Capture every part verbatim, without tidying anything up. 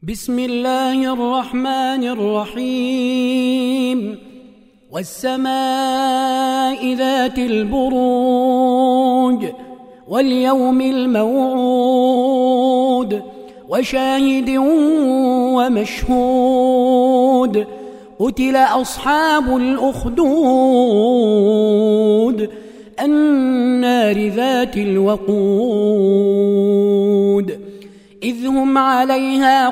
بسم الله الرحمن الرحيم والسماء ذات البروج واليوم الموعود وشاهد ومشهود قتل أصحاب الأخدود النار ذات الوقود إذ هم عليها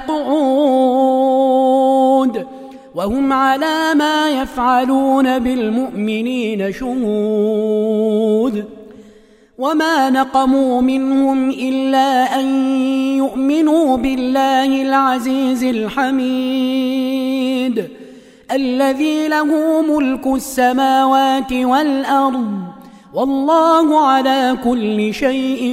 قعود وهم على ما يفعلون بالمؤمنين شهود وما نقموا منهم إلا أن يؤمنوا بالله العزيز الحميد الذي له ملك السماوات والأرض والله على كل شيء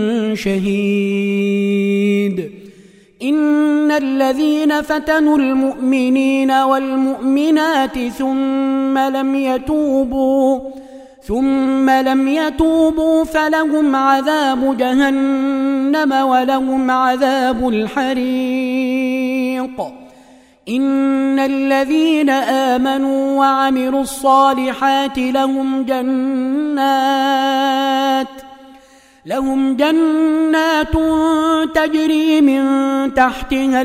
شهيد. إن الذين فتنوا المؤمنين والمؤمنات ثم لم يتوبوا ثم لم يتوبوا فلهم عذاب جهنم ولهم عذاب الحريق. إن الذين آمنوا وعملوا الصالحات لهم جنات لهم جنات تجري من تحتها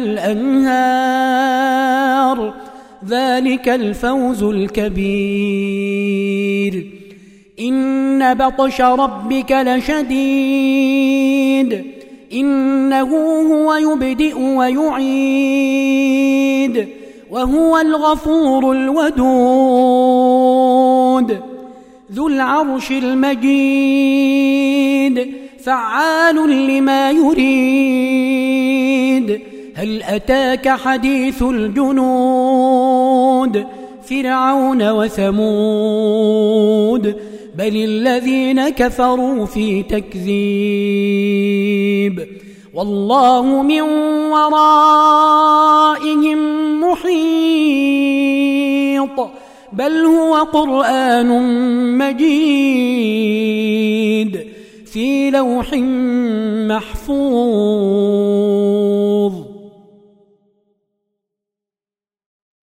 الأنهار ذلك الفوز الكبير. إن بطش ربك لشديد إنه هو يبدئ ويعيد وهو الغفور الودود ذو العرش المجيد فعال لما يريد. هل أتاك حديث الجنود فرعون وثمود بل الذين كفروا في تكذيب والله من ورائهم محيط بل هو قرآن مجيد في لوح محفوظ.